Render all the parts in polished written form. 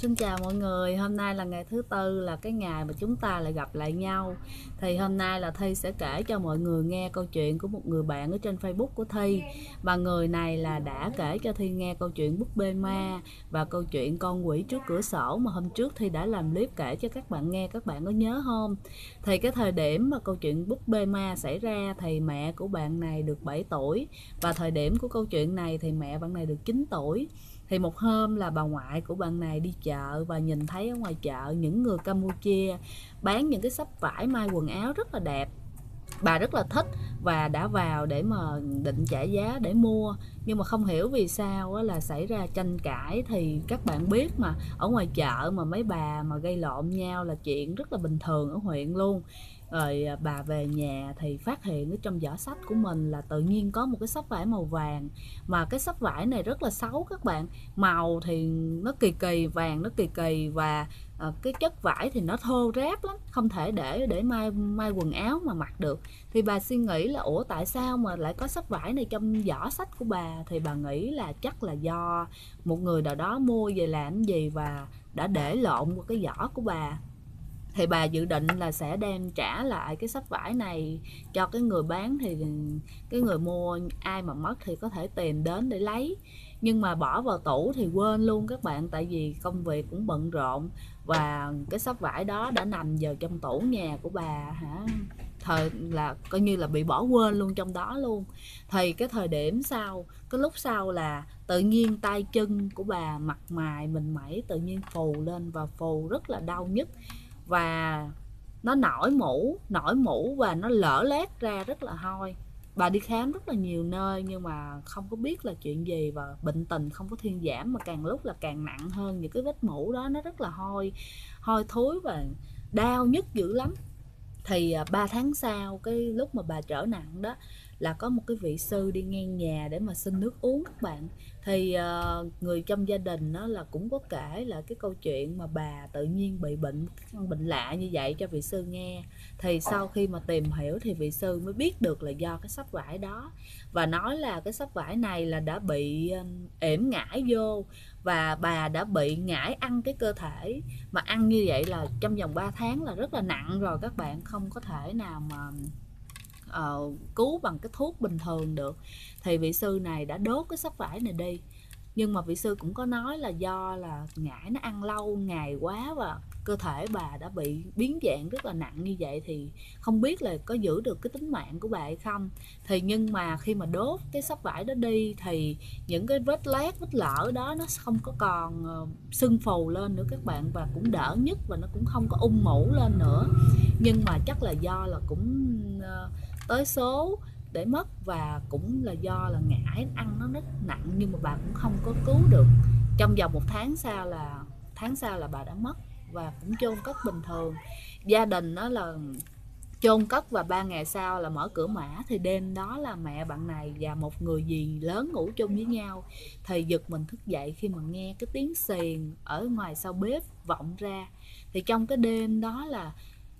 Xin chào mọi người, hôm nay là ngày thứ tư, là cái ngày mà chúng ta lại gặp lại nhau. Thì hôm nay là Thi sẽ kể cho mọi người nghe câu chuyện của một người bạn ở trên Facebook của Thi. Và người này là đã kể cho Thi nghe câu chuyện búp bê ma và câu chuyện con quỷ trước cửa sổ mà hôm trước Thi đã làm clip kể cho các bạn nghe, các bạn có nhớ không? Thì cái thời điểm mà câu chuyện búp bê ma xảy ra thì mẹ của bạn này được 7 tuổi, và thời điểm của câu chuyện này thì mẹ bạn này được 9 tuổi. Thì một hôm là bà ngoại của bạn này đi chợ và nhìn thấy ở ngoài chợ những người Campuchia bán những cái xấp vải may quần áo rất là đẹp. Bà rất là thích và đã vào để mà định trả giá để mua, nhưng mà không hiểu vì sao là xảy ra tranh cãi. Thì các bạn biết mà, ở ngoài chợ mà mấy bà mà gây lộn nhau là chuyện rất là bình thường ở huyện luôn. Rồi bà về nhà thì phát hiện ở trong giỏ sách của mình là tự nhiên có một cái xấp vải màu vàng, mà cái xấp vải này rất là xấu các bạn. Màu thì nó kỳ kỳ, vàng nó kỳ kỳ, và cái chất vải thì nó thô ráp lắm, không thể để may quần áo mà mặc được. Thì bà suy nghĩ là ủa tại sao mà lại có xấp vải này trong giỏ sách của bà. Thì bà nghĩ là chắc là do một người nào đó mua về làm gì và đã để lộn vào cái giỏ của bà. Thì bà dự định là sẽ đem trả lại cái xấp vải này cho cái người bán, thì cái người mua ai mà mất thì có thể tìm đến để lấy. Nhưng mà bỏ vào tủ thì quên luôn các bạn, tại vì công việc cũng bận rộn, và cái xấp vải đó đã nằm vào trong tủ nhà của bà hả, thời là coi như là bị bỏ quên luôn trong đó luôn. Thì cái thời điểm sau, cái lúc sau là tự nhiên tay chân của bà, mặt mày mình mẩy tự nhiên phù lên, và phù rất là đau nhức, và nó nổi mũ và nó lở loét ra rất là hôi. Bà đi khám rất là nhiều nơi nhưng mà không có biết là chuyện gì, và bệnh tình không có thuyên giảm mà càng lúc là càng nặng hơn. Những cái vết mũ đó nó rất là hôi, hôi thối và đau nhức dữ lắm. Thì 3 tháng sau, cái lúc mà bà trở nặng đó, là có một cái vị sư đi ngang nhà để mà xin nước uống các bạn. Thì người trong gia đình đó là cũng có kể là cái câu chuyện mà bà tự nhiên bị bệnh, căn bệnh lạ như vậy cho vị sư nghe. Thì sau khi mà tìm hiểu thì vị sư mới biết được là do cái xấp vải đó, và nói là cái xấp vải này là đã bị ểm ngải vô, và bà đã bị ngải ăn cái cơ thể. Mà ăn như vậy là trong vòng 3 tháng là rất là nặng rồi các bạn, không có thể nào mà cứu bằng cái thuốc bình thường được. Thì vị sư này đã đốt cái xấp vải này đi, nhưng mà vị sư cũng có nói là do là ngải nó ăn lâu ngày quá và cơ thể bà đã bị biến dạng rất là nặng như vậy, thì không biết là có giữ được cái tính mạng của bà hay không. Thì nhưng mà khi mà đốt cái xấp vải đó đi thì những cái vết loét, vết lở đó nó không có còn sưng phù lên nữa các bạn, và cũng đỡ nhức, và nó cũng không có mũ lên nữa. Nhưng mà chắc là do là cũng tới số để mất, và cũng là do là ngải ăn nó rất nặng, nhưng mà bà cũng không có cứu được. Trong vòng một tháng sau là bà đã mất, và cũng chôn cất bình thường. Gia đình đó là chôn cất, và 3 ngày sau là mở cửa mả. Thì đêm đó là mẹ bạn này và một người dì lớn ngủ chung với nhau, thì giật mình thức dậy khi mà nghe cái tiếng xiềng ở ngoài sau bếp vọng ra. Thì trong cái đêm đó là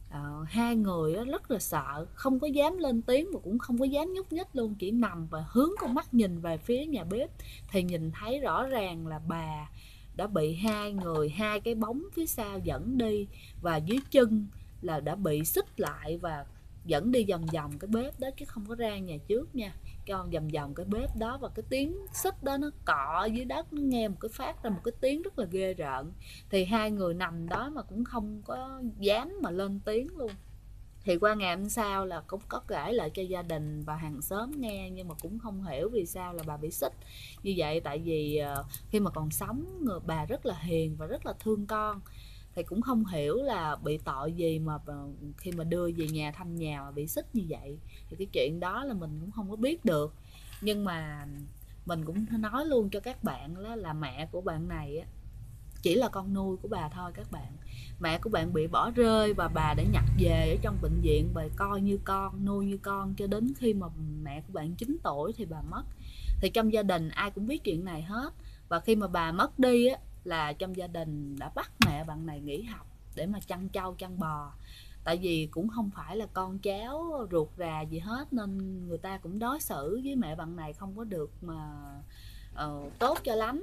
hai người rất là sợ, không có dám lên tiếng và cũng không có dám nhúc nhích luôn, chỉ nằm và hướng con mắt nhìn về phía nhà bếp. Thì nhìn thấy rõ ràng là bà đã bị hai cái bóng phía sau dẫn đi, và dưới chân là đã bị xích lại và dẫn đi vòng vòng cái bếp đó, chứ không có ra nhà trước nha. Con vòng vòng cái bếp đó, và cái tiếng xích đó nó cọ dưới đất, nó nghe một cái phát ra một cái tiếng rất là ghê rợn. Thì hai người nằm đó mà cũng không có dám mà lên tiếng luôn. Thì qua ngày hôm sau là cũng có kể lại cho gia đình và hàng xóm nghe, nhưng mà cũng không hiểu vì sao là bà bị xích như vậy. Tại vì khi mà còn sống, người bà rất là hiền và rất là thương con, thì cũng không hiểu là bị tội gì mà khi mà đưa về nhà thăm nhà mà bị xích như vậy. Thì cái chuyện đó là mình cũng không có biết được. Nhưng mà mình cũng nói luôn cho các bạn đó, là mẹ của bạn này á, chỉ là con nuôi của bà thôi các bạn. Mẹ của bạn bị bỏ rơi và bà đã nhặt về ở trong bệnh viện, bà coi như con, nuôi như con, cho đến khi mà mẹ của bạn 9 tuổi thì bà mất. Thì trong gia đình ai cũng biết chuyện này hết. Và khi mà bà mất đi á, là trong gia đình đã bắt mẹ bạn này nghỉ học để mà chăn trâu chăn bò. Tại vì cũng không phải là con cháu ruột rà gì hết, nên người ta cũng đối xử với mẹ bạn này không có được mà tốt cho lắm.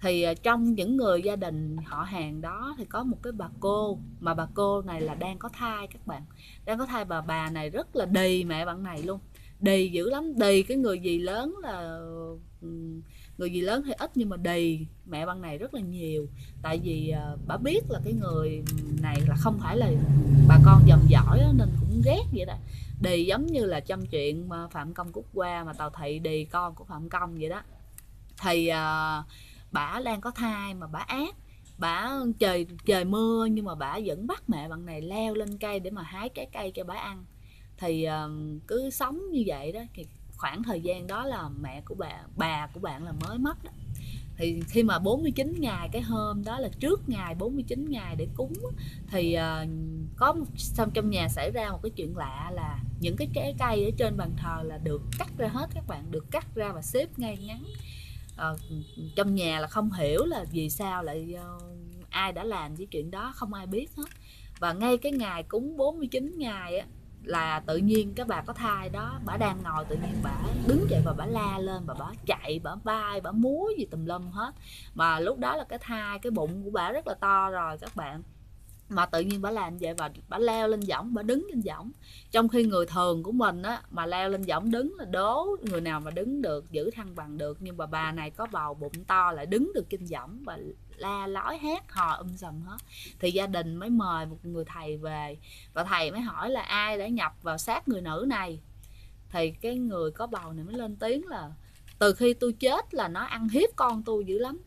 Thì trong những người gia đình họ hàng đó thì có một cái bà cô, mà bà cô này là đang có thai các bạn, đang có thai. Bà này rất là đì mẹ bạn này luôn, đì dữ lắm. Đì cái người gì lớn là người gì lớn thì ít, nhưng mà đì mẹ bạn này rất là nhiều. Tại vì bà biết là cái người này là không phải là bà con dòng dõi á, nên cũng ghét vậy đó. Đì giống như là trong chuyện mà Phạm Công Cúc Hoa mà Tào Thị đì con của Phạm Công vậy đó. Thì bả đang có thai mà bả ác, bả trời mưa nhưng mà bả vẫn bắt mẹ bạn này leo lên cây để mà hái trái cây cho bả ăn. Thì cứ sống như vậy đó. Thì khoảng thời gian đó là mẹ của bà của bạn là mới mất đó. Thì khi mà 49 ngày, cái hôm đó là trước ngày 49 ngày để cúng, thì có xong trong nhà xảy ra một cái chuyện lạ là những cái trái cây ở trên bàn thờ là được cắt ra hết các bạn, được cắt ra và xếp ngay ngắn. Trong nhà là không hiểu là vì sao lại ai đã làm cái chuyện đó, không ai biết hết. Và ngay cái ngày cúng 49 ngày á, là tự nhiên cái bà có thai đó, bà đang ngồi tự nhiên bà đứng dậy và bà la lên, và bà chạy, bà bay, bà múa gì tùm lum hết. Mà lúc đó là cái thai, cái bụng của bà rất là to rồi các bạn, mà tự nhiên bà làm vậy và bà leo lên võng, bà đứng trên võng. Trong khi người thường của mình á mà leo lên võng đứng là đố người nào mà đứng được, giữ thăng bằng được, nhưng mà bà này có bầu bụng to lại đứng được trên võng và la lói hát hò sầm hết. Thì gia đình mới mời một người thầy về, và thầy mới hỏi là ai đã nhập vào xác người nữ này. Thì cái người có bầu này mới lên tiếng là từ khi tôi chết là nó ăn hiếp con tôi dữ lắm.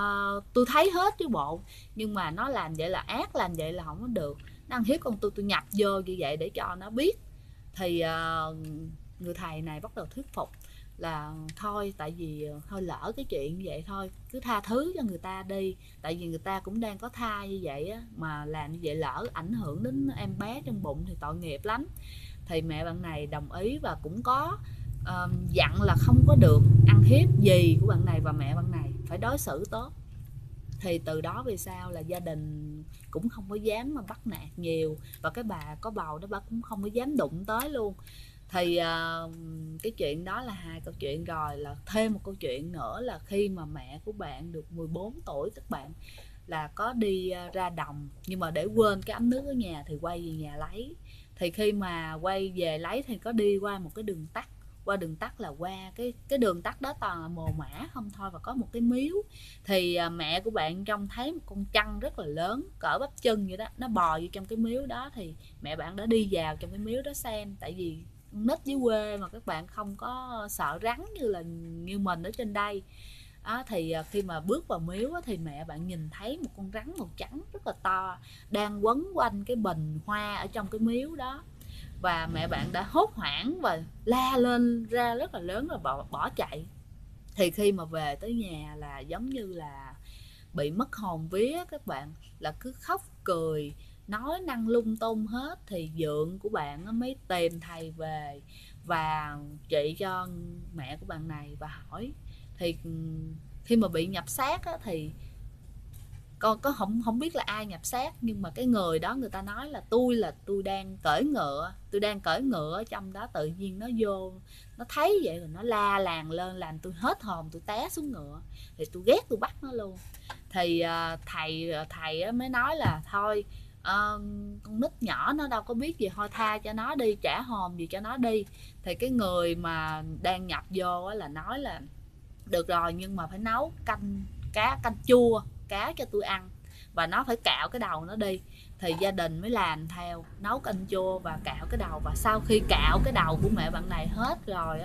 Tôi thấy hết chứ bộ, nhưng mà nó làm vậy là ác, làm vậy là không có được. Nó ăn hiếp con tôi nhập vô như vậy để cho nó biết. Thì người thầy này bắt đầu thuyết phục là thôi, tại vì thôi lỡ cái chuyện như vậy thôi, cứ tha thứ cho người ta đi, tại vì người ta cũng đang có thai như vậy á, mà làm như vậy lỡ ảnh hưởng đến em bé trong bụng thì tội nghiệp lắm. Thì mẹ bạn này đồng ý và cũng có dặn là không có được ăn hiếp dì của bạn này, và mẹ bạn này phải đối xử tốt. Thì từ đó về sau là gia đình cũng không có dám mà bắt nạt nhiều, và cái bà có bầu đó bà cũng không có dám đụng tới luôn. Thì cái chuyện đó là hai câu chuyện rồi. Là thêm một câu chuyện nữa là khi mà mẹ của bạn được 14 tuổi các bạn, là có đi ra đồng, nhưng mà để quên cái ấm nước ở nhà thì quay về nhà lấy. Thì khi mà quay về lấy thì có đi qua một cái đường tắt, qua đường tắt là qua cái đường tắt đó toàn là mồ mả không thôi, và có một cái miếu. Thì mẹ của bạn trông thấy một con trăn rất là lớn cỡ bắp chân vậy đó, nó bò vô trong cái miếu đó. Thì mẹ bạn đã đi vào trong cái miếu đó xem, tại vì nít dưới quê mà các bạn không có sợ rắn như mình ở trên đây. Thì khi mà bước vào miếu thì mẹ bạn nhìn thấy một con rắn màu trắng rất là to đang quấn quanh cái bình hoa ở trong cái miếu đó. Và mẹ bạn đã hốt hoảng và la lên ra rất là lớn rồi bỏ chạy. Thì khi mà về tới nhà là giống như là bị mất hồn vía các bạn, là cứ khóc cười nói năng lung tung hết. Thì dượng của bạn mới tìm thầy về và trị cho mẹ của bạn này và hỏi. Thì khi mà bị nhập xác thì con có không biết là ai nhập xác, nhưng mà cái người đó người ta nói là tôi đang cưỡi ngựa, tôi đang cưỡi ngựa ở trong đó, tự nhiên nó vô, nó thấy vậy rồi nó la làng lên làm tôi hết hồn, tôi té xuống ngựa. Thì tôi ghét, tôi bắt nó luôn. Thì thầy mới nói là thôi, con nít nhỏ nó đâu có biết gì, thôi tha cho nó đi, trả hồn gì cho nó đi. Thì cái người mà đang nhập vô là nói là được rồi, nhưng mà phải nấu canh chua cá cho tôi ăn, và nó phải cạo cái đầu nó đi. Thì gia đình mới làm theo, nấu canh chua và cạo cái đầu. Và sau khi cạo cái đầu của mẹ bạn này hết rồi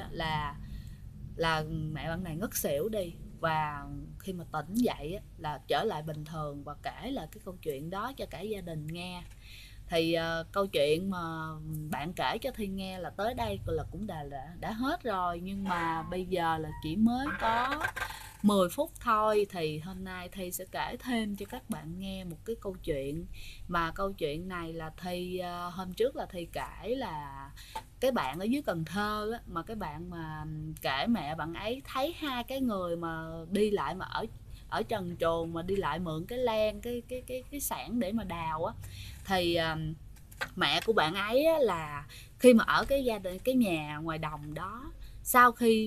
là mẹ bạn này ngất xỉu đi. Và khi mà tỉnh dậy là trở lại bình thường và kể lại cái câu chuyện đó cho cả gia đình nghe. Thì câu chuyện mà bạn kể cho Thi nghe là tới đây là cũng đã hết rồi, nhưng mà bây giờ là chỉ mới có 10 phút thôi. Thì hôm nay Thi sẽ kể thêm cho các bạn nghe một cái câu chuyện. Mà câu chuyện này là Thi hôm trước là Thi kể là cái bạn ở dưới Cần Thơ á, mà cái bạn mà kể mẹ bạn ấy thấy hai cái người mà đi lại mà ở trần truồng mà đi lại mượn cái len cái xảng để mà đào á. Thì mẹ của bạn ấy là khi mà ở cái gia đình cái nhà ngoài đồng đó, sau khi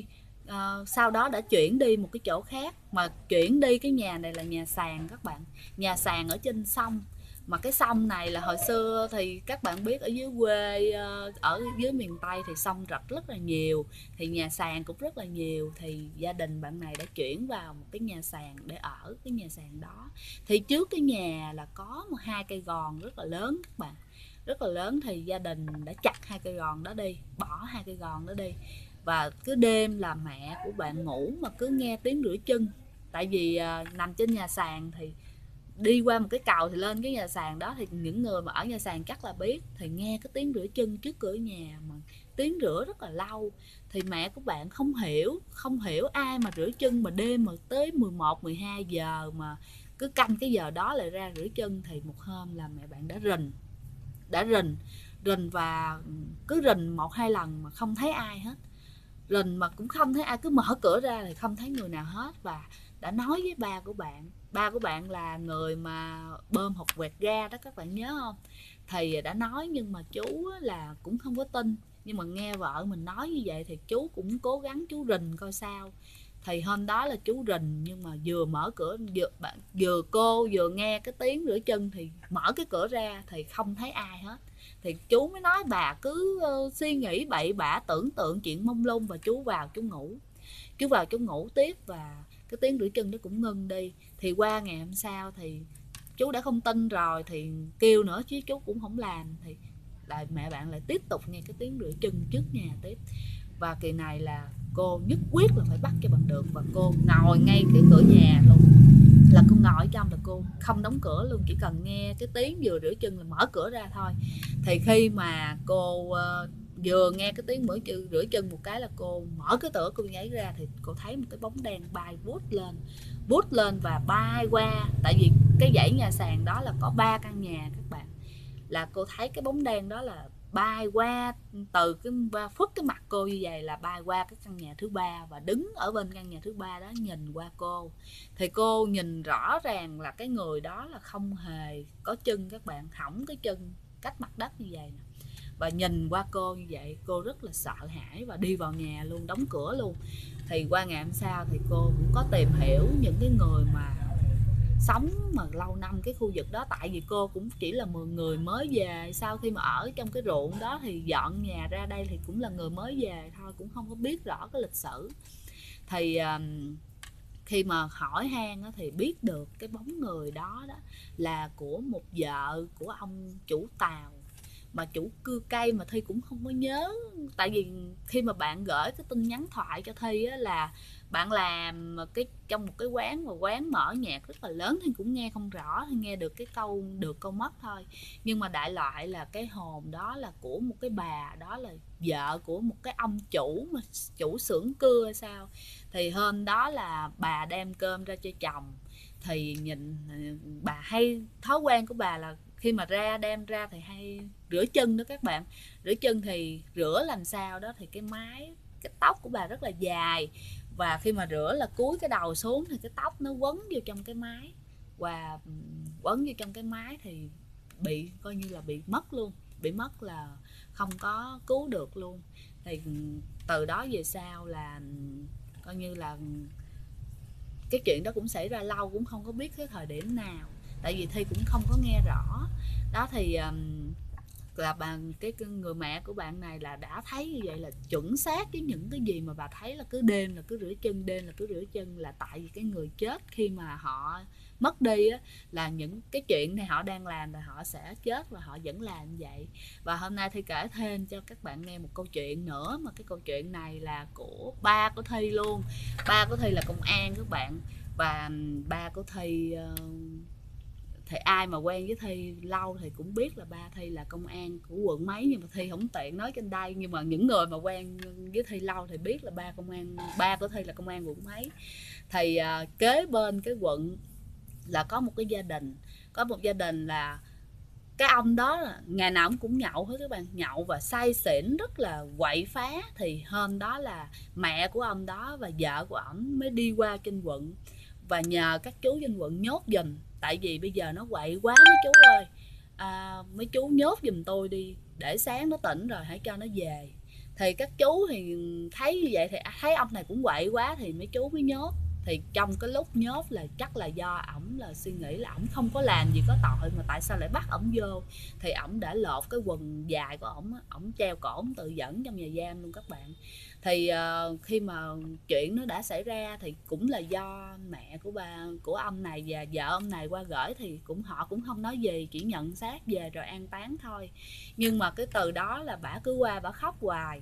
sau đó đã chuyển đi một cái chỗ khác, mà chuyển đi cái nhà này là nhà sàn các bạn, nhà sàn ở trên sông. Mà cái sông này là hồi xưa thì các bạn biết ở dưới quê, ở dưới miền Tây thì sông rạch rất là nhiều, thì nhà sàn cũng rất là nhiều, thì gia đình bạn này đã chuyển vào một cái nhà sàn để ở cái nhà sàn đó. Thì trước cái nhà là có hai cây gòn rất là lớn các bạn, rất là lớn, thì gia đình đã chặt hai cây gòn đó đi, bỏ hai cây gòn đó đi. Và cứ đêm là mẹ của bạn ngủ mà cứ nghe tiếng rửa chân, tại vì nằm trên nhà sàn thì đi qua một cái cầu thì lên cái nhà sàn đó, thì những người mà ở nhà sàn chắc là biết, thì nghe cái tiếng rửa chân trước cửa nhà, mà tiếng rửa rất là lâu. Thì mẹ của bạn không hiểu ai mà rửa chân mà đêm mà tới 11 12 giờ mà cứ canh cái giờ đó lại ra rửa chân. Thì một hôm là mẹ bạn đã rình và cứ rình một hai lần mà không thấy ai hết, rình mà cũng không thấy ai, cứ mở cửa ra thì không thấy người nào hết. Và đã nói với ba của bạn là người mà bơm hột quẹt ga đó, các bạn nhớ không? Thì đã nói nhưng mà chú là cũng không có tin, nhưng mà nghe vợ mình nói như vậy thì chú cũng cố gắng chú rình coi sao. Thì hôm đó là chú rình, nhưng mà vừa mở cửa, cô vừa nghe cái tiếng rửa chân thì mở cái cửa ra thì không thấy ai hết. Thì chú mới nói bà cứ suy nghĩ bậy bạ, tưởng tượng chuyện mông lung, và chú vào chú ngủ tiếp, và cái tiếng rửa chân nó cũng ngưng đi. Thì qua ngày hôm sau thì chú đã không tin rồi, thì kêu nữa chứ chú cũng không làm, thì lại mẹ bạn lại tiếp tục nghe cái tiếng rửa chân trước nhà tiếp. Và kỳ này là cô nhất quyết là phải bắt cho bằng được, và cô ngồi ngay cái cửa nhà luôn, là cô ngồi ở trong, là cô không đóng cửa luôn, chỉ cần nghe cái tiếng vừa rửa chân là mở cửa ra thôi. Thì khi mà cô vừa nghe cái tiếng rửa chân một cái là cô mở cái cửa, cô nhảy ra thì cô thấy một cái bóng đen bay vút lên và bay qua, tại vì cái dãy nhà sàn đó là có 3 căn nhà các bạn. Là cô thấy cái bóng đen đó là bay qua, từ cái phút cái mặt cô như vậy là bay qua cái căn nhà thứ ba, và đứng ở bên căn nhà thứ ba đó nhìn qua cô. Thì cô nhìn rõ ràng là cái người đó là không hề có chân các bạn, hỏng cái chân cách mặt đất như vậy nè. Và nhìn qua cô như vậy, cô rất là sợ hãi và đi vào nhà luôn, đóng cửa luôn. Thì qua ngày hôm sau thì cô cũng có tìm hiểu những cái người mà sống mà lâu năm cái khu vực đó, tại vì cô cũng chỉ là một người mới về, sau khi mà ở trong cái ruộng đó thì dọn nhà ra đây thì cũng là người mới về thôi, cũng không có biết rõ cái lịch sử. Thì khi mà hỏi han thì biết được cái bóng người đó là của một vợ của ông chủ tàu, mà chủ cưa cây mà Thi cũng không có nhớ. Tại vì khi mà bạn gửi cái tin nhắn thoại cho Thi á, là bạn làm trong một cái quán, mà quán mở nhạc rất là lớn, thì cũng nghe không rõ, thì nghe được cái câu được câu mất thôi. Nhưng mà đại loại là cái hồn đó là của một cái bà, đó là vợ của một cái ông chủ, mà chủ xưởng cưa hay sao. Thì hôm đó là bà đem cơm ra cho chồng, thì nhìn bà hay, thói quen của bà là khi mà đem ra thì hay rửa chân đó các bạn. Rửa chân thì rửa làm sao đó thì cái tóc của bà rất là dài, và khi mà rửa là cúi cái đầu xuống thì cái tóc nó quấn vô trong cái máy, và quấn vô trong cái máy thì bị coi như là bị mất luôn, bị mất là không có cứu được luôn. Thì từ đó về sau là coi như là cái chuyện đó cũng xảy ra lâu, cũng không có biết cái thời điểm nào, tại vì Thi cũng không có nghe rõ đó. Thì là cái người mẹ của bạn này là đã thấy như vậy, là chuẩn xác với những cái gì mà bà thấy, là cứ đêm là cứ rửa chân, đêm là cứ rửa chân, là tại vì cái người chết khi mà họ mất đi á, là những cái chuyện này họ đang làm là họ sẽ chết, và họ vẫn làm như vậy. Và hôm nay Thi kể thêm cho các bạn nghe một câu chuyện nữa, mà cái câu chuyện này là của ba của Thi luôn. Ba của Thi là công an các bạn, và ba của Thi thì ai mà quen với Thi lâu thì cũng biết là ba Thi là công an của quận mấy, nhưng mà Thi không tiện nói trên đây. Nhưng mà những người mà quen với Thi lâu thì biết là ba của Thi là công an quận mấy. Thì kế bên cái quận là có một gia đình là cái ông đó là ngày nào cũng nhậu hết các bạn, nhậu và say xỉn rất là quậy phá. Thì hôm đó là mẹ của ông đó và vợ của ổng mới đi qua trên quận và nhờ các chú trên quận nhốt giùm, tại vì bây giờ nó quậy quá mấy chú ơi, mấy chú nhốt giùm tôi đi, để sáng nó tỉnh rồi hãy cho nó về. Thì các chú thì thấy như vậy thì thấy ông này cũng quậy quá thì mấy chú mới nhốt. Thì trong cái lúc nhốt là chắc là do ổng là suy nghĩ là ổng không có làm gì có tội mà tại sao lại bắt ổng vô, thì ổng đã lột cái quần dài của ổng treo cổ ổng tự dẫn trong nhà giam luôn các bạn. Thì khi mà chuyện nó đã xảy ra thì cũng là do mẹ của ông này và vợ ông này qua gửi, thì họ cũng không nói gì, chỉ nhận xác về rồi an táng thôi. Nhưng mà cái từ đó là bả cứ qua bả khóc hoài,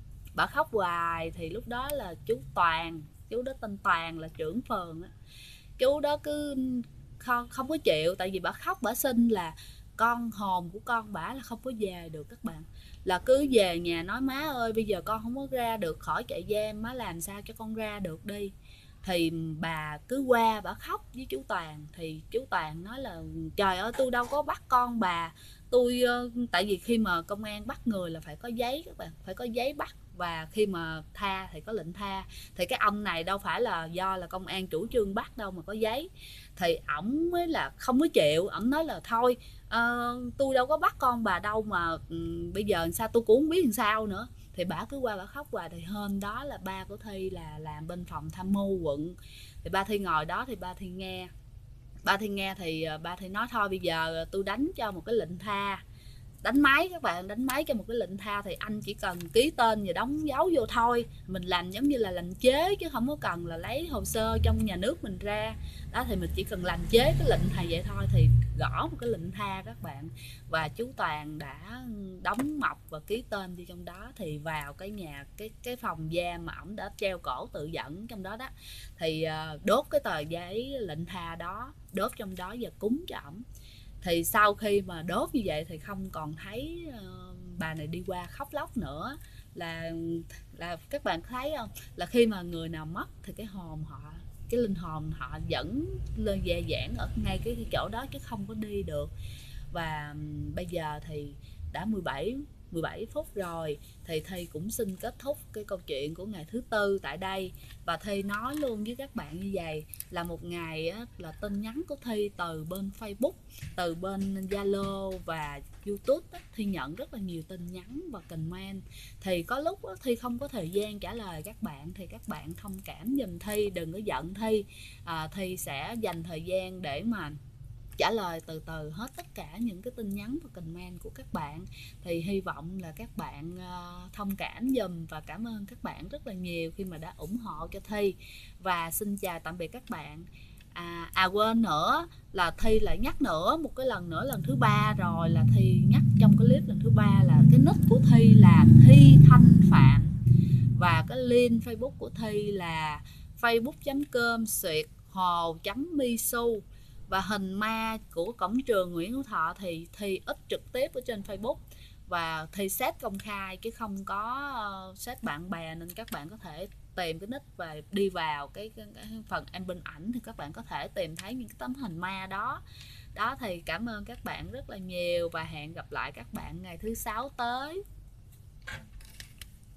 thì lúc đó là chú Toàn, chú đó tên Toàn là trưởng phường á, chú đó cứ không có chịu, tại vì bả khóc bả xin là con hồn của con bả là không có về được các bạn, là cứ về nhà nói má ơi bây giờ con không có ra được khỏi trại giam, má làm sao cho con ra được đi. Thì bà cứ qua bà khóc với chú Toàn, thì chú Toàn nói là trời ơi tôi đâu có bắt con bà, tôi tại vì khi mà công an bắt người là phải có giấy các bạn, phải có giấy bắt, và khi mà tha thì có lệnh tha, thì cái ông này đâu phải là do là công an chủ trương bắt đâu mà có giấy. Thì ổng mới là không có chịu, ổng nói là thôi tôi đâu có bắt con bà đâu mà bây giờ sao tôi cũng không biết làm sao nữa. Thì bà cứ qua bà khóc hoài. Thì hôm đó là ba của Thi là làm bên phòng tham mưu quận, thì ba Thi ngồi đó thì ba Thi nghe, thì ba Thi nói thôi bây giờ tôi đánh cho một cái lệnh tha, đánh máy các bạn, đánh máy cho một cái lệnh tha thì anh chỉ cần ký tên và đóng dấu vô thôi, mình làm giống như là làm chế chứ không có cần là lấy hồ sơ trong nhà nước mình ra đó, thì mình chỉ cần làm chế cái lệnh tha vậy thôi, thì gõ một cái lệnh tha các bạn, và chú Toàn đã đóng mộc và ký tên đi trong đó. Thì vào cái nhà cái phòng giam mà ổng đã treo cổ tự dẫn trong đó đó, thì đốt cái tờ giấy lệnh tha đó, đốt trong đó và cúng cho ổng. Thì sau khi mà đốt như vậy thì không còn thấy bà này đi qua khóc lóc nữa. Là các bạn thấy không, là khi mà người nào mất thì cái hồn họ, cái linh hồn họ vẫn lên dè dãn ở ngay cái chỗ đó chứ không có đi được. Và bây giờ thì đã 17 phút rồi, thì Thi cũng xin kết thúc cái câu chuyện của ngày thứ tư tại đây. Và Thi nói luôn với các bạn như vậy là một ngày á, là tin nhắn của Thi từ bên Facebook, từ bên Zalo và YouTube á, Thi nhận rất là nhiều tin nhắn và comment. Thì có lúc á, Thi không có thời gian trả lời các bạn, thì các bạn thông cảm giùm Thi, đừng có giận Thi. Thi sẽ dành thời gian để mà trả lời từ từ hết tất cả những cái tin nhắn và comment của các bạn. Thì hy vọng là các bạn thông cảm giùm, và cảm ơn các bạn rất là nhiều khi mà đã ủng hộ cho Thi. Và xin chào tạm biệt các bạn. Quên nữa là Thi lại nhắc nữa một cái lần nữa, lần thứ ba rồi, là Thi nhắc trong cái clip lần thứ ba là cái nick của Thi là Thi Thanh Phạm, và cái link Facebook của Thi là facebook.com/hồ.misu, và hình ma của cổng trường Nguyễn Hữu Thọ thì Thi up trực tiếp ở trên Facebook, và Thi set công khai chứ không có set bạn bè, nên các bạn có thể tìm cái nick và đi vào cái phần em bên ảnh thì các bạn có thể tìm thấy những cái tấm hình ma đó. Thì cảm ơn các bạn rất là nhiều và hẹn gặp lại các bạn ngày thứ sáu tới.